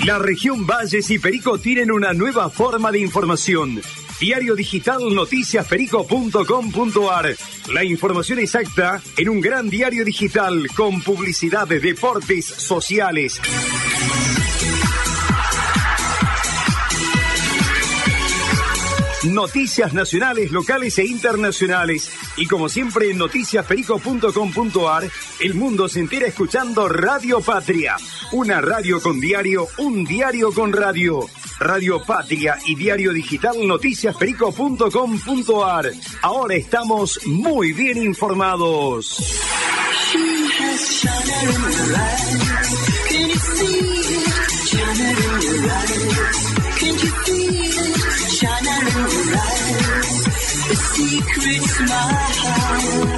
La región Valles y Perico tienen una nueva forma de información. Diario digital noticiasperico.com.ar. La información exacta en un gran diario digital con publicidad de deportes sociales. Noticias nacionales, locales e internacionales. Y como siempre en noticiasperico.com.ar, el mundo se entera escuchando Radio Patria. Una radio con diario, un diario con radio. Radio Patria y diario digital noticiasperico.com.ar. Ahora estamos muy bien informados. The secret smile.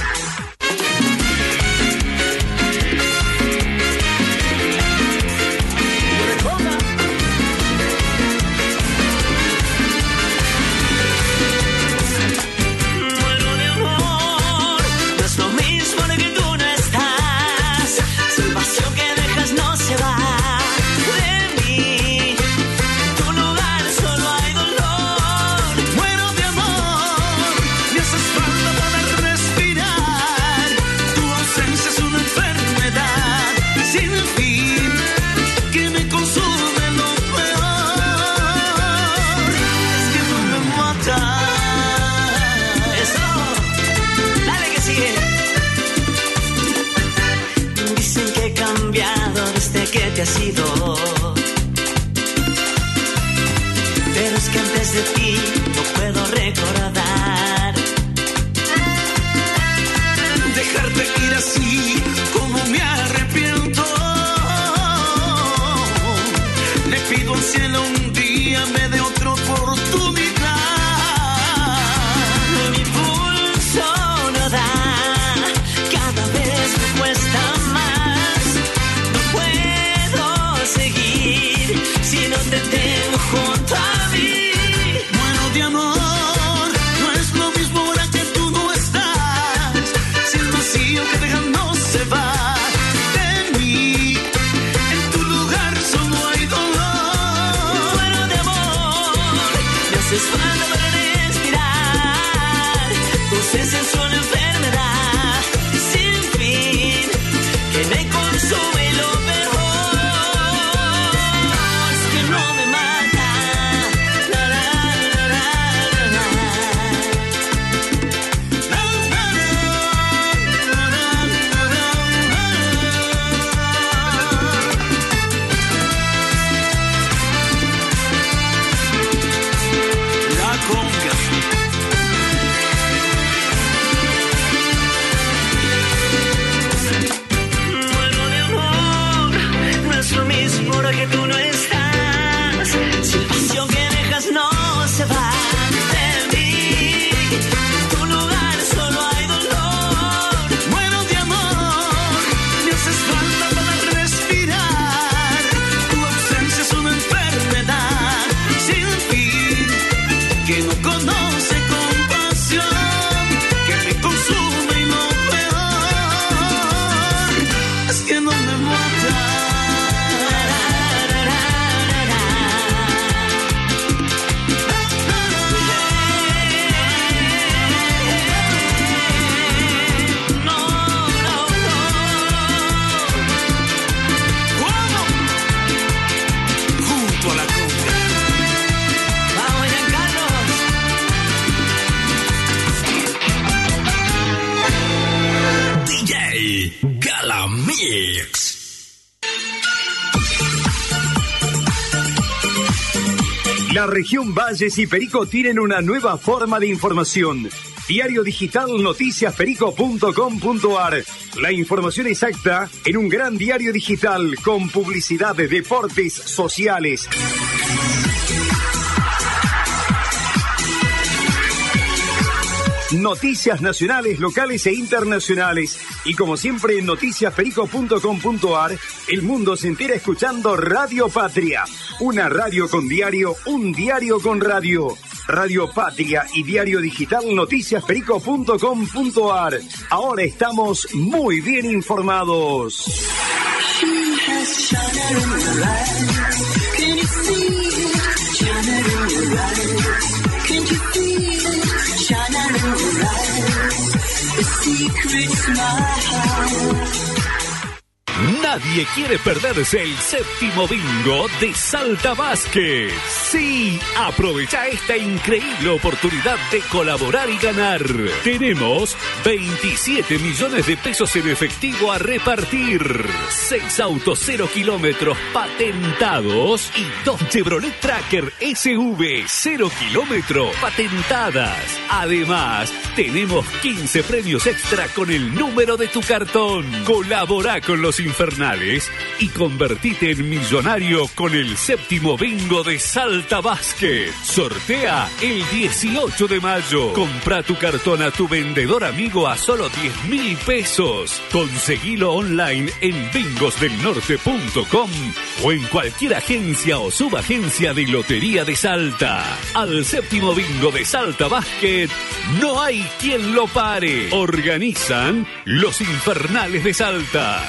Que has sido, pero es que antes de ti no puedo recordar. Dejarte ir así como me arrepiento. Le pido al cielo un día me dé otra oportunidad. Mi pulso no da, cada vez me cuesta más. No puedo seguir si no te tengo junto a mí. Bueno, de amor, no es lo mismo ahora que tú no estás. Si el vacío que dejas no se va de mí, en tu lugar solo hay dolor. Bueno, de amor, me haces falta para respirar. Tu ausencia es una enfermedad sin fin que me consume y lo que tú no estás, si el vacío que dejas no se va de mí, en tu lugar solo hay dolor. Bueno, de amor, me haces falta para respirar. Tu ausencia es una enfermedad sin fin que no conoce compasión, que me consume y lo peor es que no me mata. La región Valles y Perico tienen una nueva forma de información. Diario digital noticiasperico.com.ar. La información exacta en un gran diario digital con publicidad de deportes sociales. Noticias nacionales, locales e internacionales. Y como siempre en noticiasperico.com.ar, el mundo se entera escuchando Radio Patria. Una radio con diario, un diario con radio. Radio Patria y diario digital noticiasperico.com.ar. Ahora estamos muy bien informados. shining in your eyes? Can you see it shining in your eyes? Can't you feel it shining in your eyes? The secret smile. Nadie quiere perderse el séptimo bingo de Salta Basket. Sí, aprovecha esta increíble oportunidad de colaborar y ganar. Tenemos 27 millones de pesos en efectivo a repartir, 6 autos 0 kilómetros patentados y 2 Chevrolet Tracker SV 0 kilómetros patentadas. Además, tenemos 15 premios extra con el número de tu cartón. Colabora con los infernales y convertite en millonario con el séptimo bingo de Salta Basket. Sortea el 18 de mayo. Compra tu cartón a tu vendedor amigo a solo 10.000 pesos. Conseguilo online en bingosdelnorte.com o en cualquier agencia o subagencia de Lotería de Salta. Al séptimo bingo de Salta Basket no hay quien lo pare. Organizan los infernales de Salta.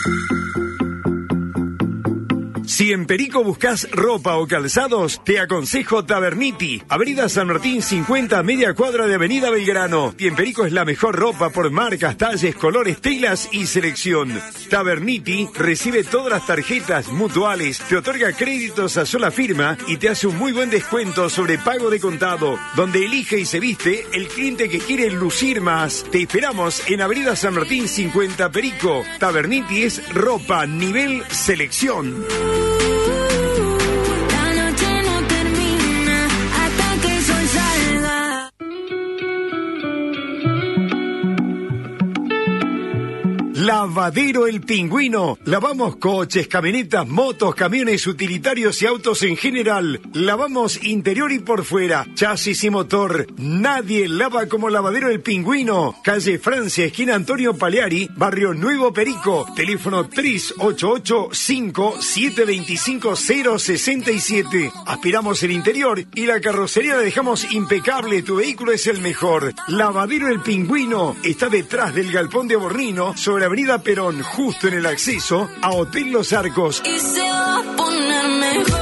Si en Perico buscas ropa o calzados, te aconsejo Taberniti. Avenida San Martín 50, media cuadra de Avenida Belgrano. Y en Perico es la mejor ropa por marcas, talles, colores, telas y selección. Taberniti recibe todas las tarjetas mutuales, te otorga créditos a sola firma y te hace un muy buen descuento sobre pago de contado. Donde elige y se viste el cliente que quiere lucir más. Te esperamos en Avenida San Martín 50, Perico. Taberniti es ropa, nivel, selección. Lavadero El Pingüino. Lavamos coches, camionetas, motos, camiones utilitarios y autos en general. Lavamos interior y por fuera, chasis y motor. Nadie lava como Lavadero El Pingüino. Calle Francia, esquina Antonio Paleari, Barrio Nuevo Perico. Teléfono 388-5725-067. Aspiramos el interior y la carrocería la dejamos impecable. Tu vehículo es el mejor. Lavadero El Pingüino está detrás del Galpón de Bornino, sobre Avenida Perón, justo en el acceso a Hotel Los Arcos. Y se va a poner mejor.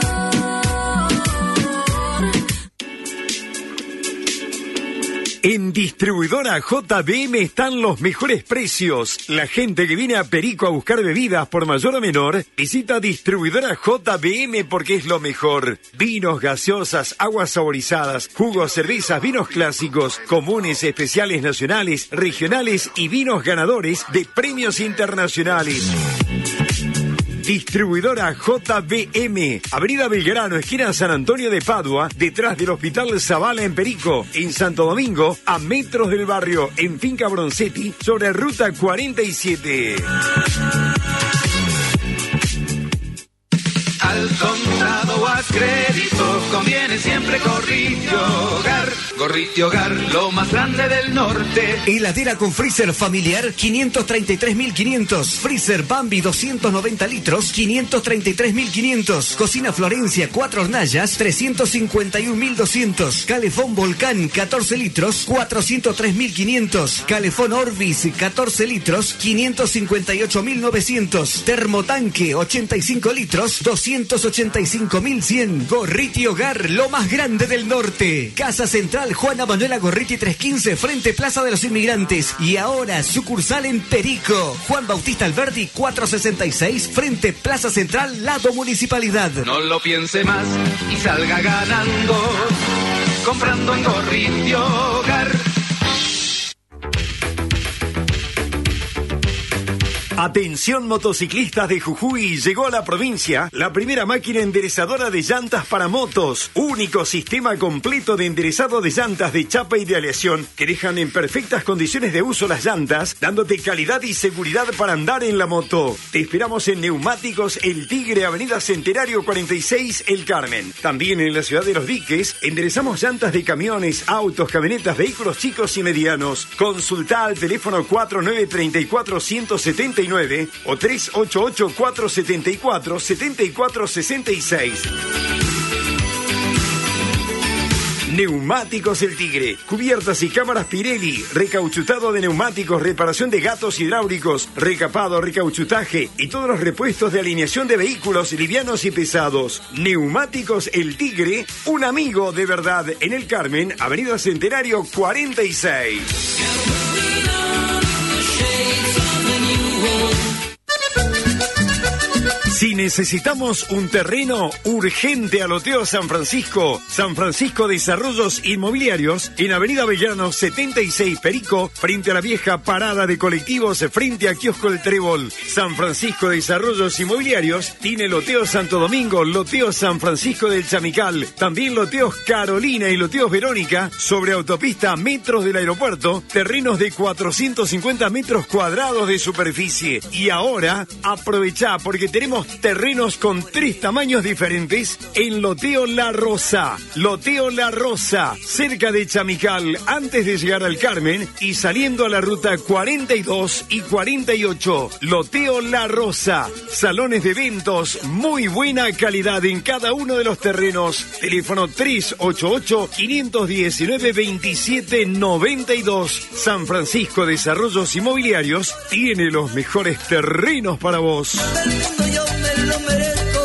En Distribuidora JBM están los mejores precios. La gente que viene a Perico a buscar bebidas por mayor o menor, visita Distribuidora JBM porque es lo mejor. Vinos, gaseosas, aguas saborizadas, jugos, cervezas, vinos clásicos, comunes, especiales nacionales, regionales y vinos ganadores de premios internacionales. Distribuidora JBM, Avenida Belgrano, esquina San Antonio de Padua, detrás del Hospital Zavala en Perico. En Santo Domingo, a metros del barrio, en Finca Broncetti, sobre Ruta 47. Al contado o a crédito conviene siempre Gorriti Hogar. Gorriti Hogar, lo más grande del norte. Heladera con freezer familiar, 533.500. Freezer Bambi, 290 litros, 533.500. Cocina Florencia, 4 hornallas, 351.200. Calefón Volcán, 14 litros, 403.500. Calefón Orbis, 14 litros, 558.900. Termotanque, 85 litros, 285.100. Gorriti Hogar, lo más grande del norte. Casa Central Juana Manuela Gorriti 315, frente Plaza de los Inmigrantes. Y ahora sucursal en Perico. Juan Bautista Alberdi 466, frente Plaza Central, lado Municipalidad. No lo piense más y salga ganando, comprando en Gorriti Hogar. Atención motociclistas de Jujuy, llegó a la provincia la primera máquina enderezadora de llantas para motos. Único sistema completo de enderezado de llantas de chapa y de aleación que dejan en perfectas condiciones de uso las llantas, dándote calidad y seguridad para andar en la moto. Te esperamos en Neumáticos El Tigre, Avenida Centenario 46, El Carmen. También en la ciudad de Los Diques, enderezamos llantas de camiones, autos, camionetas, vehículos chicos y medianos. Consulta al teléfono 4934-179 o 388-474-7466. Neumáticos El Tigre, cubiertas y cámaras Pirelli, recauchutado de neumáticos, reparación de gatos hidráulicos, recapado, recauchutaje y todos los repuestos de alineación de vehículos livianos y pesados. Neumáticos El Tigre, un amigo de verdad, en El Carmen, Avenida Centenario 46. Si necesitamos un terreno urgente a Loteo San Francisco Desarrollos Inmobiliarios, en Avenida Avellano 76 Perico, frente a la vieja parada de colectivos, frente a Kiosco El Trébol. San Francisco Desarrollos Inmobiliarios tiene loteos Santo Domingo, loteos San Francisco del Chamical, también loteos Carolina y loteos Verónica, sobre autopista metros del aeropuerto, terrenos de 450 metros cuadrados de superficie. Y ahora, aprovechá porque tenemos terrenos con 3 tamaños diferentes en Loteo La Rosa. Loteo La Rosa, cerca de Chamical, antes de llegar al Carmen y saliendo a la ruta 42 y 48. Loteo La Rosa, salones de eventos, muy buena calidad en cada uno de los terrenos. Teléfono 388-519-2792. San Francisco Desarrollos Inmobiliarios tiene los mejores terrenos para vos. Yo me lo merezco.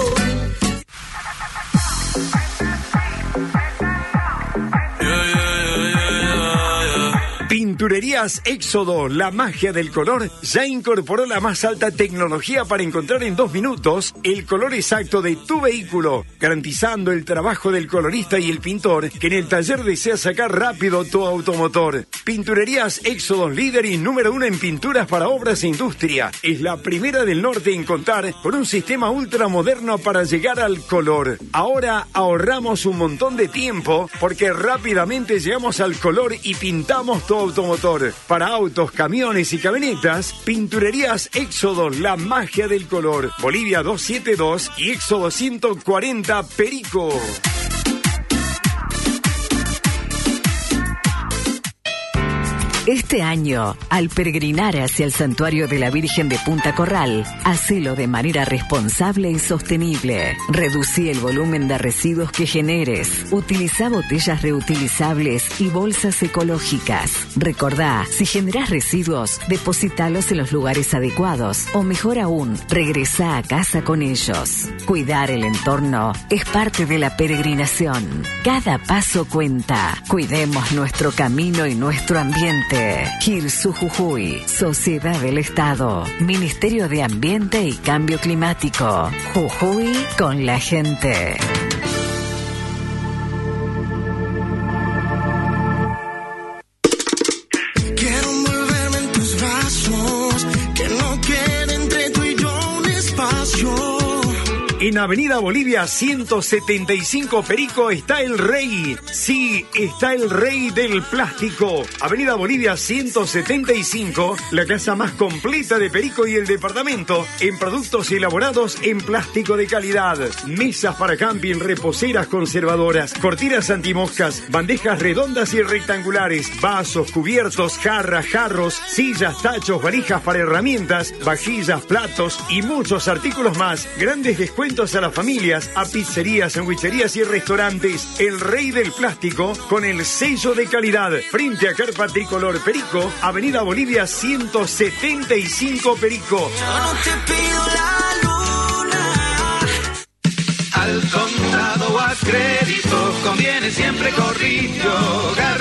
Pinturerías Éxodo, la magia del color, ya incorporó la más alta tecnología para encontrar en 2 minutos el color exacto de tu vehículo, garantizando el trabajo del colorista y el pintor que en el taller desea sacar rápido tu automotor. Pinturerías Éxodo, líder y número 1 en pinturas para obras e industria. Es la primera del norte en contar con un sistema ultramoderno para llegar al color. Ahora ahorramos un montón de tiempo porque rápidamente llegamos al color y pintamos tu automotor. Para autos, camiones y camionetas, Pinturerías Éxodo, la magia del color. Bolivia 272 y Éxodo 140 Perico. Este año, al peregrinar hacia el Santuario de la Virgen de Punta Corral, hacelo de manera responsable y sostenible. Reducí el volumen de residuos que generes. Utiliza botellas reutilizables y bolsas ecológicas. Recordá, si generás residuos, deposítalos en los lugares adecuados. O mejor aún, regresá a casa con ellos. Cuidar el entorno es parte de la peregrinación. Cada paso cuenta. Cuidemos nuestro camino y nuestro ambiente. Girsu Jujuy, Sociedad del Estado, Ministerio de Ambiente y Cambio Climático. Jujuy con la gente. Quiero envolverme en tus brazos, que no quede entre tú y yo un espacio. En Avenida Bolivia 175 Perico está el rey. Sí, está el rey del plástico. Avenida Bolivia 175, la casa más completa de Perico y el departamento en productos elaborados en plástico de calidad. Mesas para camping, reposeras conservadoras, cortinas antimoscas, bandejas redondas y rectangulares, vasos, cubiertos, jarras, jarros, sillas, tachos, valijas para herramientas, vajillas, platos y muchos artículos más. Grandes descuentos a las familias, a pizzerías, sandwicherías y restaurantes. El rey del plástico con el sello de calidad. Frente a Carpa Tricolor Perico, Avenida Bolivia 175 Perico. Yo no te pido la luna. Al contado o a crédito conviene siempre Gorriti Hogar.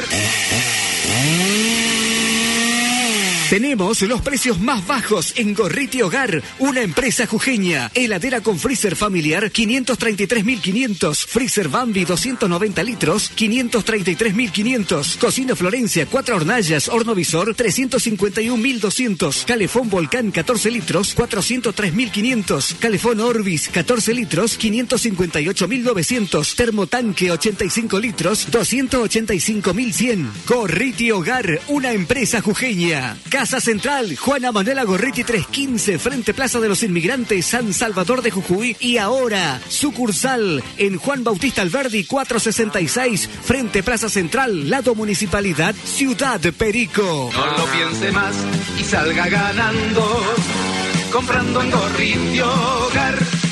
Tenemos los precios más bajos en Gorriti Hogar, una empresa jujeña. Heladera con freezer familiar, 533.500. Freezer Bambi, 290 litros, 533.500. Cocina Florencia, 4 hornallas, horno visor, 351.200. Calefón Volcán, 14 litros, 403.500. Calefón Orbis, 14 litros, 558.900. Termotanque, 85 litros, 285.100. Gorriti Hogar, una empresa jujeña. Casa Central, Juana Manuela Gorriti 315, frente Plaza de los Inmigrantes, San Salvador de Jujuy. Y ahora, sucursal en Juan Bautista Alberdi 466, frente Plaza Central, lado Municipalidad, Ciudad Perico. No lo piense más y salga ganando, comprando en Gorriti Hogar.